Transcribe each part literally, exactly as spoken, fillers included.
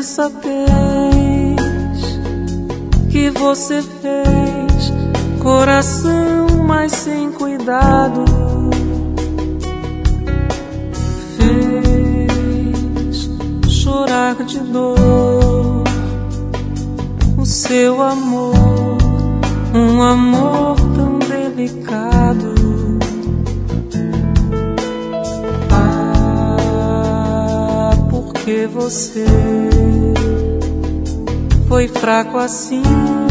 insensatez que você fez, coração, mas sem cuidado, fez chorar de dor o seu amor, um amor tão delicado. Ah, porque você foi fraco assim,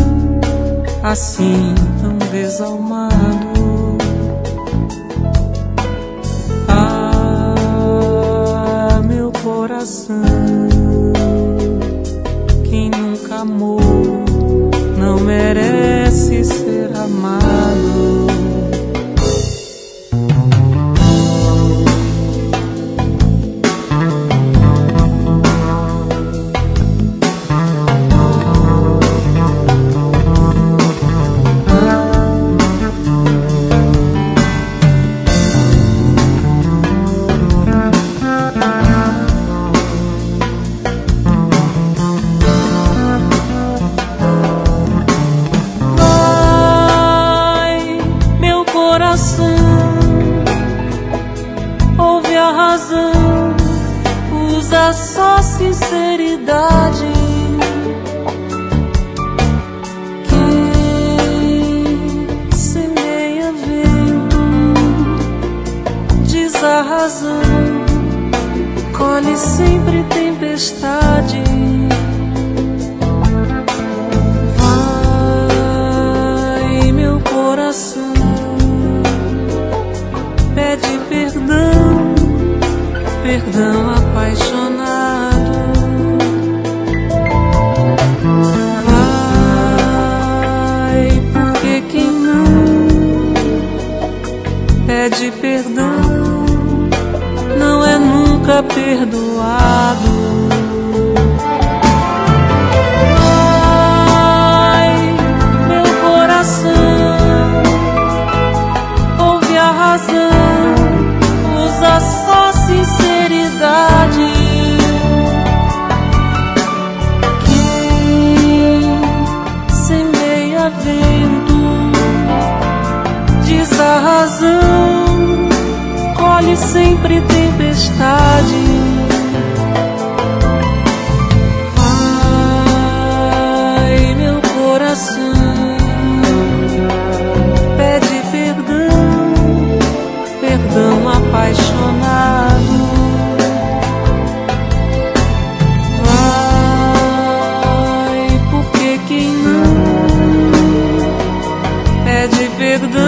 assim tão desalmado. Ah, meu coração, quem nunca amou não merece ser amado. Ouve a razão, usa só sinceridade. Quem semeia vento, diz a razão, colhe sempre tempestade. Vai, meu coração, pede perdão, perdão apaixonado. Vai, porque quem não pede perdão não é nunca perdoado. Vai, meu coração, ouve a razão, usa só sinceridade. Quem semeia vento, diz a razão, colhe sempre tempestade. Vai, meu coração, pede perdão, perdão apaixonado. Vai, porque quem não pede perdão